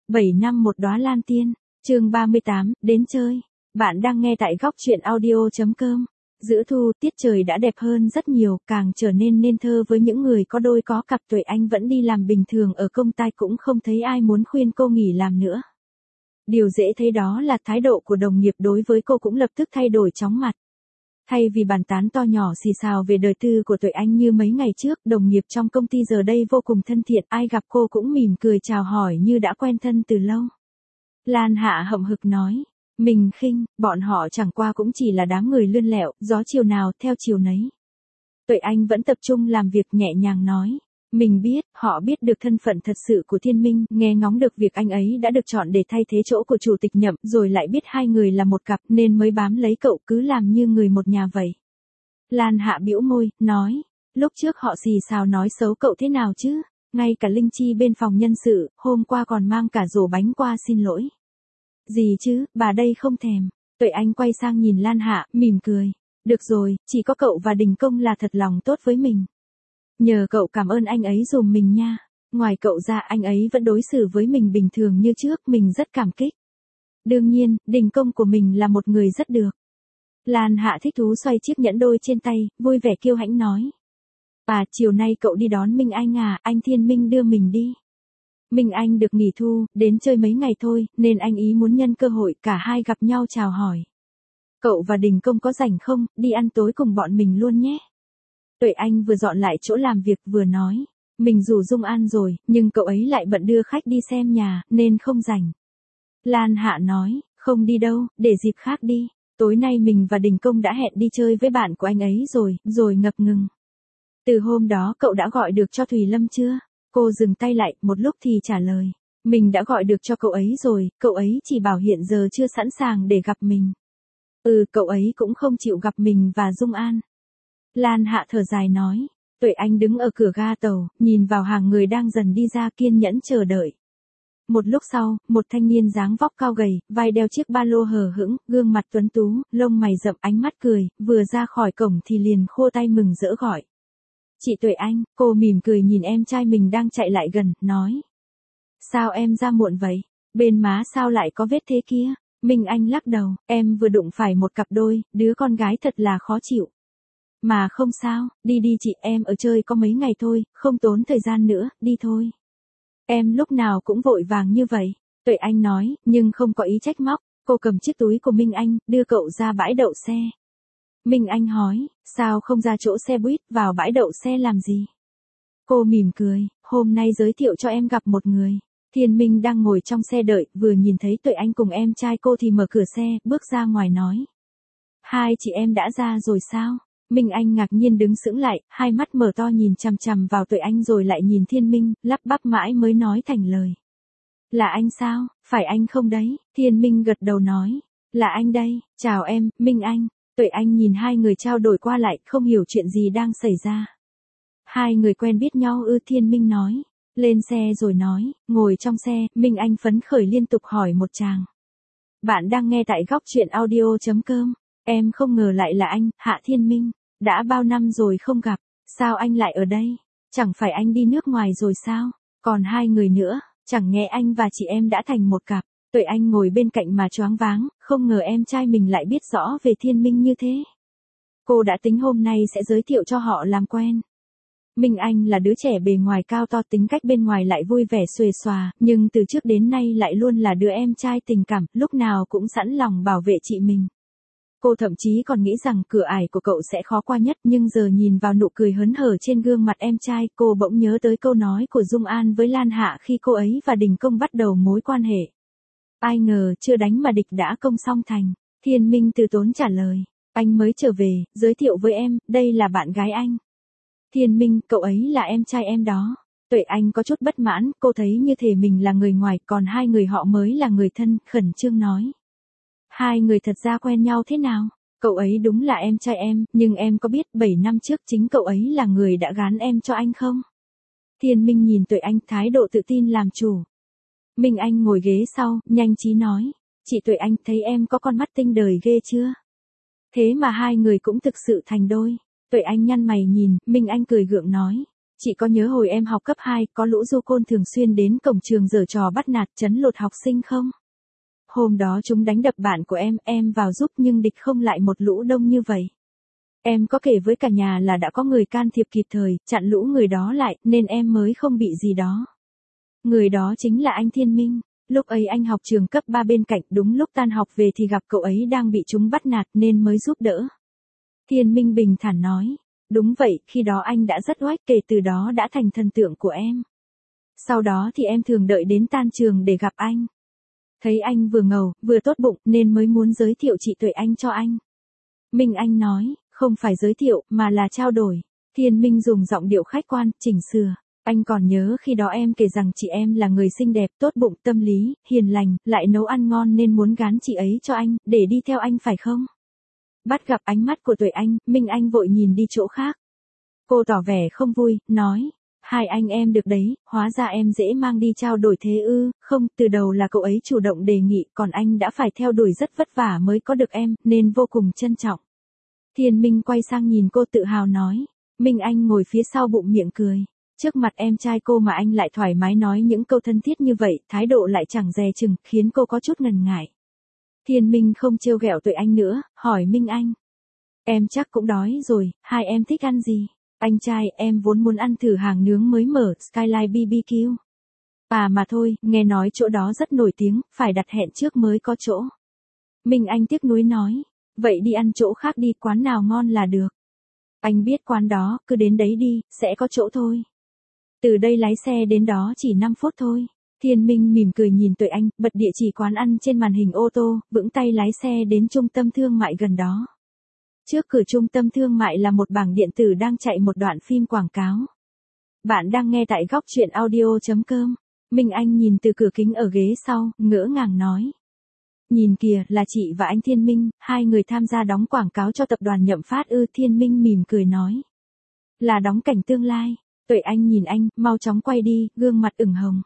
7 năm một đóa lan tiên, chương 38, đến chơi. Bạn đang nghe tại góc truyện audio.com. Giữa thu, tiết trời đã đẹp hơn rất nhiều, càng trở nên nên thơ với những người có đôi có cặp. Tuệ Anh vẫn đi làm bình thường ở công ty, cũng không thấy ai muốn khuyên cô nghỉ làm nữa. Điều dễ thấy đó là thái độ của đồng nghiệp đối với cô cũng lập tức thay đổi chóng mặt. Thay vì bàn tán to nhỏ xì xào về đời tư của Tuệ Anh như mấy ngày trước, đồng nghiệp trong công ty giờ đây vô cùng thân thiện, ai gặp cô cũng mỉm cười chào hỏi như đã quen thân từ lâu. Lan Hạ hậm hực nói, mình khinh, bọn họ chẳng qua cũng chỉ là đám người lươn lẹo, gió chiều nào theo chiều nấy. Tuệ Anh vẫn tập trung làm việc, nhẹ nhàng nói, mình biết, họ biết được thân phận thật sự của Thiên Minh, nghe ngóng được việc anh ấy đã được chọn để thay thế chỗ của chủ tịch Nhậm, rồi lại biết hai người là một cặp nên mới bám lấy cậu, cứ làm như người một nhà vậy. Lan Hạ bĩu môi, nói, lúc trước họ xì xào nói xấu cậu thế nào chứ, ngay cả Linh Chi bên phòng nhân sự, hôm qua còn mang cả rổ bánh qua xin lỗi. Gì chứ, bà đây không thèm. Tuệ Anh quay sang nhìn Lan Hạ, mỉm cười. Được rồi, chỉ có cậu và Đình Công là thật lòng tốt với mình. Nhờ cậu cảm ơn anh ấy dùm mình nha. Ngoài cậu ra anh ấy vẫn đối xử với mình bình thường như trước, mình rất cảm kích. Đương nhiên, Đình Công của mình là một người rất được. Lan Hạ thích thú xoay chiếc nhẫn đôi trên tay, vui vẻ kiêu hãnh nói. Chiều nay cậu đi đón Minh Anh à, anh Thiên Minh đưa mình đi. Minh Anh được nghỉ thu, đến chơi mấy ngày thôi, nên anh ý muốn nhân cơ hội cả hai gặp nhau chào hỏi. Cậu và Đình Công có rảnh không, đi ăn tối cùng bọn mình luôn nhé. Tuệ Anh vừa dọn lại chỗ làm việc vừa nói, mình rủ Dung An rồi, nhưng cậu ấy lại bận đưa khách đi xem nhà, nên không rảnh. Lan Hạ nói, không đi đâu, để dịp khác đi, tối nay mình và Đình Công đã hẹn đi chơi với bạn của anh ấy rồi ngập ngừng. Từ hôm đó cậu đã gọi được cho Thùy Lâm chưa? Cô dừng tay lại, một lúc thì trả lời. Mình đã gọi được cho cậu ấy rồi, cậu ấy chỉ bảo hiện giờ chưa sẵn sàng để gặp mình. Cậu ấy cũng không chịu gặp mình và Dung An. Lan Hạ thở dài nói. Tuệ Anh đứng ở cửa ga tàu, nhìn vào hàng người đang dần đi ra, kiên nhẫn chờ đợi. Một lúc sau, một thanh niên dáng vóc cao gầy, vai đeo chiếc ba lô hờ hững, gương mặt tuấn tú, lông mày rậm, ánh mắt cười, vừa ra khỏi cổng thì liền khô tay mừng rỡ gọi. Chị Tuệ Anh, cô mỉm cười nhìn em trai mình đang chạy lại gần, nói. Sao em ra muộn vậy? Bên má sao lại có vết thế kia? Minh Anh lắc đầu, em vừa đụng phải một cặp đôi, đứa con gái thật là khó chịu. Mà không sao, đi đi chị, em ở chơi có mấy ngày thôi, không tốn thời gian nữa, đi thôi. Em lúc nào cũng vội vàng như vậy, Tuệ Anh nói, nhưng không có ý trách móc, cô cầm chiếc túi của Minh Anh, đưa cậu ra bãi đậu xe. Minh Anh hỏi, sao không ra chỗ xe buýt, vào bãi đậu xe làm gì? Cô mỉm cười, hôm nay giới thiệu cho em gặp một người. Thiên Minh đang ngồi trong xe đợi, vừa nhìn thấy Tuệ Anh cùng em trai cô thì mở cửa xe, bước ra ngoài nói. Hai chị em đã ra rồi sao? Minh Anh ngạc nhiên đứng sững lại, hai mắt mở to nhìn chằm chằm vào Tuệ Anh rồi lại nhìn Thiên Minh, lắp bắp mãi mới nói thành lời. Là anh sao, phải anh không đấy? Thiên Minh gật đầu nói. Là anh đây, chào em, Minh Anh. Tuệ Anh nhìn hai người trao đổi qua lại, không hiểu chuyện gì đang xảy ra. Hai người quen biết nhau ư? Thiên Minh nói. Lên xe rồi nói, ngồi trong xe, Minh Anh phấn khởi liên tục hỏi một tràng. Bạn đang nghe tại góc truyện audio.com. Em không ngờ lại là anh, Hạ Thiên Minh. Đã bao năm rồi không gặp, sao anh lại ở đây? Chẳng phải anh đi nước ngoài rồi sao? Còn hai người nữa, chẳng nghe anh và chị em đã thành một cặp. Tuệ Anh ngồi bên cạnh mà choáng váng, không ngờ em trai mình lại biết rõ về Thiên Minh như thế. Cô đã tính hôm nay sẽ giới thiệu cho họ làm quen. Minh Anh là đứa trẻ bề ngoài cao to, tính cách bên ngoài lại vui vẻ xuề xòa, nhưng từ trước đến nay lại luôn là đứa em trai tình cảm, lúc nào cũng sẵn lòng bảo vệ chị mình. Cô thậm chí còn nghĩ rằng cửa ải của cậu sẽ khó qua nhất, nhưng giờ nhìn vào nụ cười hớn hở trên gương mặt em trai, cô bỗng nhớ tới câu nói của Dung An với Lan Hạ khi cô ấy và Đình Công bắt đầu mối quan hệ. Ai ngờ, chưa đánh mà địch đã công song thành. Thiên Minh từ tốn trả lời. Anh mới trở về, giới thiệu với em, đây là bạn gái anh. Thiên Minh, cậu ấy là em trai em đó. Tuệ Anh có chút bất mãn, cô thấy như thể mình là người ngoài, còn hai người họ mới là người thân, khẩn trương nói. Hai người thật ra quen nhau thế nào? Cậu ấy đúng là em trai em, nhưng em có biết 7 năm trước chính cậu ấy là người đã gán em cho anh không? Thiên Minh nhìn Tuệ Anh, thái độ tự tin làm chủ. Minh Anh ngồi ghế sau, nhanh trí nói. Chị Tuệ Anh, thấy em có con mắt tinh đời ghê chưa? Thế mà hai người cũng thực sự thành đôi. Tuệ Anh nhăn mày nhìn, Minh Anh cười gượng nói. Chị có nhớ hồi em học cấp 2, có lũ du côn thường xuyên đến cổng trường giở trò bắt nạt trấn lột học sinh không? Hôm đó chúng đánh đập bạn của em vào giúp nhưng địch không lại một lũ đông như vậy. Em có kể với cả nhà là đã có người can thiệp kịp thời, chặn lũ người đó lại, nên em mới không bị gì đó. Người đó chính là anh Thiên Minh. Lúc ấy anh học trường cấp 3 bên cạnh, đúng lúc tan học về thì gặp cậu ấy đang bị chúng bắt nạt nên mới giúp đỡ. Thiên Minh bình thản nói. Đúng vậy, khi đó anh đã rất oách, kể từ đó đã thành thần tượng của em. Sau đó thì em thường đợi đến tan trường để gặp anh. Thấy anh vừa ngầu, vừa tốt bụng nên mới muốn giới thiệu chị Tuệ Anh cho anh. Minh Anh nói, không phải giới thiệu mà là trao đổi. Thiên Minh dùng giọng điệu khách quan, chỉnh sửa. Anh còn nhớ khi đó em kể rằng chị em là người xinh đẹp, tốt bụng, tâm lý, hiền lành, lại nấu ăn ngon nên muốn gán chị ấy cho anh, để đi theo anh phải không? Bắt gặp ánh mắt của Tuệ Anh, Minh Anh vội nhìn đi chỗ khác. Cô tỏ vẻ không vui, nói, hai anh em được đấy, hóa ra em dễ mang đi trao đổi thế ư? Không, từ đầu là cậu ấy chủ động đề nghị, còn anh đã phải theo đuổi rất vất vả mới có được em, nên vô cùng trân trọng. Thiên Minh quay sang nhìn cô tự hào nói. Minh Anh ngồi phía sau bụng miệng cười. Trước mặt em trai cô mà anh lại thoải mái nói những câu thân thiết như vậy, thái độ lại chẳng dè chừng, khiến cô có chút ngần ngại. Thiên Minh không trêu ghẹo Tuệ Anh nữa, hỏi Minh Anh. Em chắc cũng đói rồi, hai em thích ăn gì? Anh trai, em vốn muốn ăn thử hàng nướng mới mở, Skyline BBQ. Mà thôi, nghe nói chỗ đó rất nổi tiếng, phải đặt hẹn trước mới có chỗ. Minh Anh tiếc nuối nói. Vậy đi ăn chỗ khác đi, quán nào ngon là được. Anh biết quán đó, cứ đến đấy đi, sẽ có chỗ thôi. Từ đây lái xe đến đó chỉ 5 phút thôi. Thiên Minh mỉm cười nhìn Tuệ Anh, bật địa chỉ quán ăn trên màn hình ô tô, vững tay lái xe đến trung tâm thương mại gần đó. Trước cửa trung tâm thương mại là một bảng điện tử đang chạy một đoạn phim quảng cáo. Bạn đang nghe tại góc truyện audio.com. Minh Anh nhìn từ cửa kính ở ghế sau, ngỡ ngàng nói. Nhìn kìa, là chị và anh Thiên Minh, hai người tham gia đóng quảng cáo cho tập đoàn Nhậm Phát ư? Thiên Minh mỉm cười nói. Là đóng cảnh tương lai. Tuệ Anh nhìn anh, mau chóng quay đi, gương mặt ửng hồng.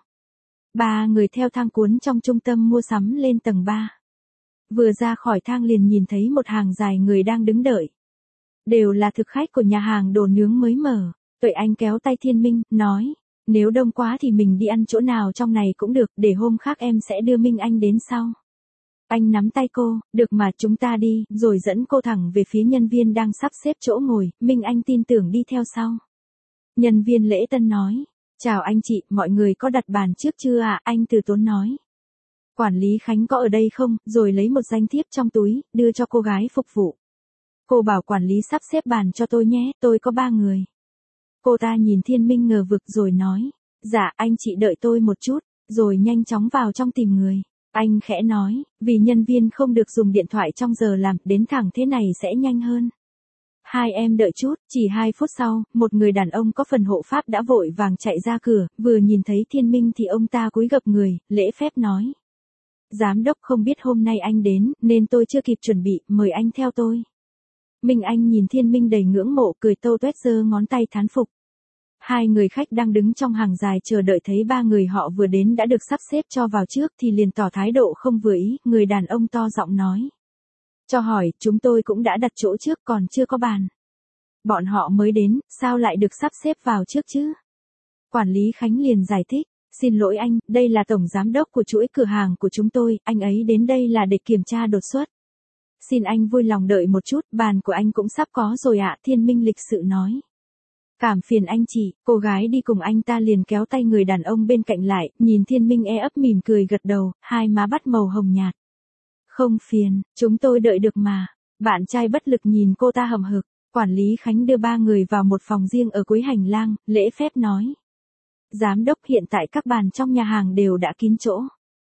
Ba người theo thang cuốn trong trung tâm mua sắm lên tầng 3. Vừa ra khỏi thang liền nhìn thấy một hàng dài người đang đứng đợi. Đều là thực khách của nhà hàng đồ nướng mới mở. Tuệ Anh kéo tay Thiên Minh, nói. Nếu đông quá thì mình đi ăn chỗ nào trong này cũng được, để hôm khác em sẽ đưa Minh Anh đến sau. Anh nắm tay cô, được mà, chúng ta đi, rồi dẫn cô thẳng về phía nhân viên đang sắp xếp chỗ ngồi. Minh Anh tin tưởng đi theo sau. Nhân viên lễ tân nói. Chào anh chị, mọi người có đặt bàn trước chưa ạ? Anh từ tốn nói. Quản lý Khánh có ở đây không? Rồi lấy một danh thiếp trong túi, đưa cho cô gái phục vụ. Cô bảo quản lý sắp xếp bàn cho tôi nhé, tôi có 3 người. Cô ta nhìn Thiên Minh ngờ vực rồi nói. Dạ, anh chị đợi tôi một chút, rồi nhanh chóng vào trong tìm người. Anh khẽ nói, vì nhân viên không được dùng điện thoại trong giờ làm, đến thẳng thế này sẽ nhanh hơn. Hai em đợi chút, chỉ 2 phút sau, một người đàn ông có phần hộ pháp đã vội vàng chạy ra cửa, vừa nhìn thấy Thiên Minh thì ông ta cúi gập người, lễ phép nói. Giám đốc không biết hôm nay anh đến, nên tôi chưa kịp chuẩn bị, mời anh theo tôi. Minh Anh nhìn Thiên Minh đầy ngưỡng mộ, cười tâu tuét giơ ngón tay thán phục. Hai người khách đang đứng trong hàng dài chờ đợi thấy 3 người họ vừa đến đã được sắp xếp cho vào trước thì liền tỏ thái độ không vừa ý, người đàn ông to giọng nói. Cho hỏi, chúng tôi cũng đã đặt chỗ trước còn chưa có bàn. Bọn họ mới đến, sao lại được sắp xếp vào trước chứ? Quản lý Khánh liền giải thích, xin lỗi anh, đây là tổng giám đốc của chuỗi cửa hàng của chúng tôi, anh ấy đến đây là để kiểm tra đột xuất. Xin anh vui lòng đợi một chút, bàn của anh cũng sắp có rồi ạ, Thiên Minh lịch sự nói. Cảm phiền anh chị, cô gái đi cùng anh ta liền kéo tay người đàn ông bên cạnh lại, nhìn Thiên Minh ấp mỉm cười gật đầu, hai má bắt màu hồng nhạt. Không phiền, chúng tôi đợi được mà. Bạn trai bất lực nhìn cô ta hậm hực, quản lý Khánh đưa 3 người vào một phòng riêng ở cuối hành lang, lễ phép nói. Giám đốc, hiện tại các bàn trong nhà hàng đều đã kín chỗ.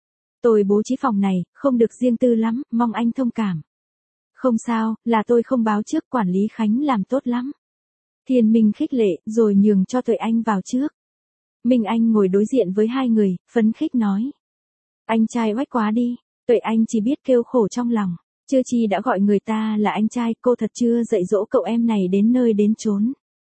Tôi bố trí phòng này, không được riêng tư lắm, mong anh thông cảm. Không sao, là tôi không báo trước, quản lý Khánh làm tốt lắm. Thiên Minh khích lệ, rồi nhường cho Tuệ Anh vào trước. Minh Anh ngồi đối diện với hai người, phấn khích nói. Anh trai oách quá đi, Tuệ Anh chỉ biết kêu khổ trong lòng. Chưa chi đã gọi người ta là anh trai, cô thật chưa dạy dỗ cậu em này đến nơi đến chốn.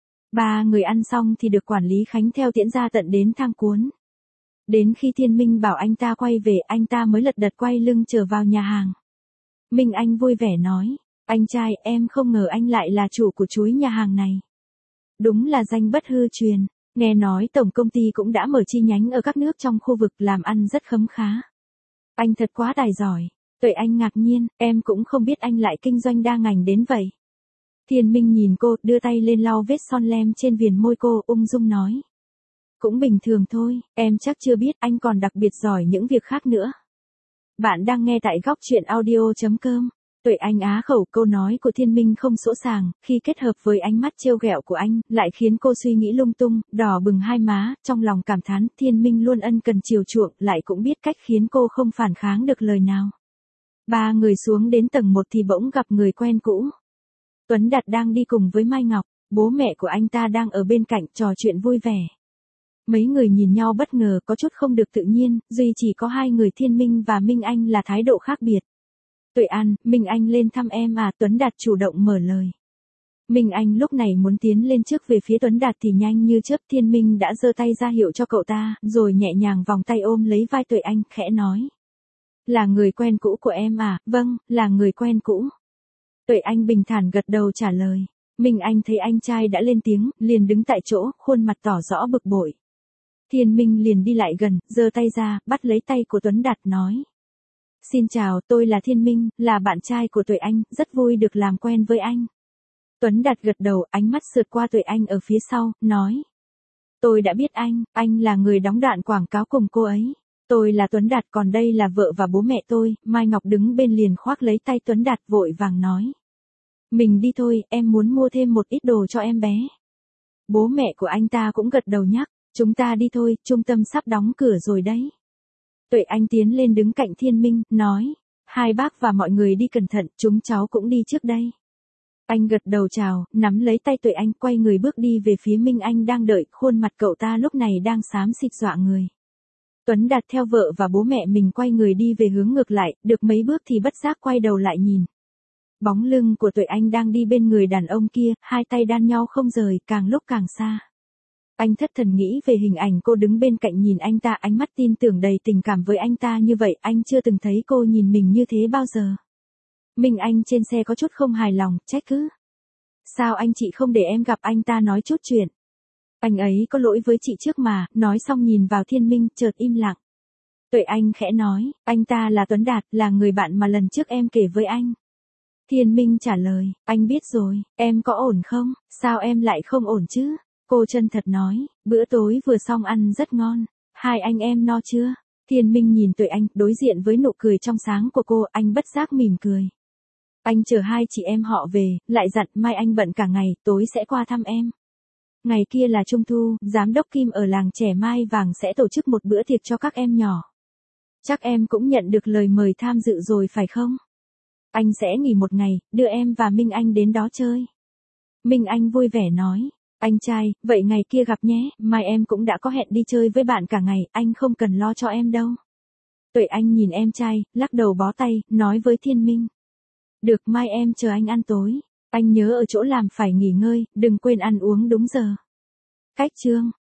3 người ăn xong thì được quản lý Khánh theo tiễn ra tận đến thang cuốn. Đến khi Thiên Minh bảo anh ta quay về, anh ta mới lật đật quay lưng trở vào nhà hàng. Minh Anh vui vẻ nói, anh trai, em không ngờ anh lại là chủ của chuỗi nhà hàng này. Đúng là danh bất hư truyền. Nghe nói tổng công ty cũng đã mở chi nhánh ở các nước trong khu vực làm ăn rất khấm khá. Anh thật quá tài giỏi. Tuệ Anh ngạc nhiên, em cũng không biết anh lại kinh doanh đa ngành đến vậy. Thiên Minh nhìn cô, đưa tay lên lau vết son lem trên viền môi cô, ung dung nói. Cũng bình thường thôi, em chắc chưa biết anh còn đặc biệt giỏi những việc khác nữa. Bạn đang nghe tại góc chuyện audio.com. Tuệ Anh á khẩu, câu nói của Thiên Minh không sỗ sàng, khi kết hợp với ánh mắt trêu ghẹo của anh, lại khiến cô suy nghĩ lung tung, đỏ bừng hai má, trong lòng cảm thán, Thiên Minh luôn ân cần chiều chuộng, lại cũng biết cách khiến cô không phản kháng được lời nào. Ba người xuống đến tầng 1 thì bỗng gặp người quen cũ. Tuấn Đạt đang đi cùng với Mai Ngọc, bố mẹ của anh ta đang ở bên cạnh trò chuyện vui vẻ. Mấy người nhìn nhau bất ngờ, có chút không được tự nhiên, duy chỉ có hai người Thiên Minh và Minh Anh là thái độ khác biệt. Tuệ An, Minh Anh lên thăm em à, Tuấn Đạt chủ động mở lời. Minh Anh lúc này muốn tiến lên trước về phía Tuấn Đạt thì nhanh như chớp Thiên Minh đã giơ tay ra hiệu cho cậu ta, rồi nhẹ nhàng vòng tay ôm lấy vai Tuệ Anh, khẽ nói. Là người quen cũ của em à, vâng, là người quen cũ. Tuệ Anh bình thản gật đầu trả lời. Minh Anh thấy anh trai đã lên tiếng, liền đứng tại chỗ, khuôn mặt tỏ rõ bực bội. Thiên Minh liền đi lại gần, giơ tay ra, bắt lấy tay của Tuấn Đạt nói. Xin chào, tôi là Thiên Minh, là bạn trai của Tuệ Anh, rất vui được làm quen với anh. Tuấn Đạt gật đầu, ánh mắt sượt qua Tuệ Anh ở phía sau, nói. Tôi đã biết anh là người đóng đoạn quảng cáo cùng cô ấy. Tôi là Tuấn Đạt, còn đây là vợ và bố mẹ tôi. Mai Ngọc đứng bên liền khoác lấy tay Tuấn Đạt, vội vàng nói. Mình đi thôi, em muốn mua thêm một ít đồ cho em bé. Bố mẹ của anh ta cũng gật đầu nhắc. Chúng ta đi thôi, trung tâm sắp đóng cửa rồi đấy. Tuệ Anh tiến lên đứng cạnh Thiên Minh, nói. Hai bác và mọi người đi cẩn thận, chúng cháu cũng đi trước đây. Anh gật đầu chào, nắm lấy tay Tuệ Anh, quay người bước đi về phía Minh Anh đang đợi, khuôn mặt cậu ta lúc này đang xám xịt dọa người. Tuấn Đạt theo vợ và bố mẹ mình quay người đi về hướng ngược lại, được mấy bước thì bất giác quay đầu lại nhìn. Bóng lưng của Tuệ Anh đang đi bên người đàn ông kia, hai tay đan nhau không rời, càng lúc càng xa. Anh thất thần nghĩ về hình ảnh cô đứng bên cạnh nhìn anh ta, ánh mắt tin tưởng đầy tình cảm với anh ta như vậy, anh chưa từng thấy cô nhìn mình như thế bao giờ. Minh Anh trên xe có chút không hài lòng, trách cứ. Sao anh chị không để em gặp anh ta nói chút chuyện? Anh ấy có lỗi với chị trước mà, nói xong nhìn vào Thiên Minh, chợt im lặng. Tuệ Anh khẽ nói, anh ta là Tuấn Đạt, là người bạn mà lần trước em kể với anh. Thiên Minh trả lời, anh biết rồi, em có ổn không, sao em lại không ổn chứ? Cô chân thật nói, bữa tối vừa xong ăn rất ngon, hai anh em no chưa? Thiên Minh nhìn Tuệ Anh, đối diện với nụ cười trong sáng của cô, anh bất giác mỉm cười. Anh chờ hai chị em họ về, lại dặn mai anh bận cả ngày, tối sẽ qua thăm em. Ngày kia là Trung thu, giám đốc Kim ở làng trẻ Mai Vàng sẽ tổ chức một bữa tiệc cho các em nhỏ. Chắc em cũng nhận được lời mời tham dự rồi phải không? Anh sẽ nghỉ một ngày, đưa em và Minh Anh đến đó chơi. Minh Anh vui vẻ nói, anh trai, vậy ngày kia gặp nhé, mai em cũng đã có hẹn đi chơi với bạn cả ngày, anh không cần lo cho em đâu. Tuệ Anh nhìn em trai, lắc đầu bó tay, nói với Thiên Minh. Được, mai em chờ anh ăn tối. Anh nhớ ở chỗ làm phải nghỉ ngơi, đừng quên ăn uống đúng giờ. Cách chương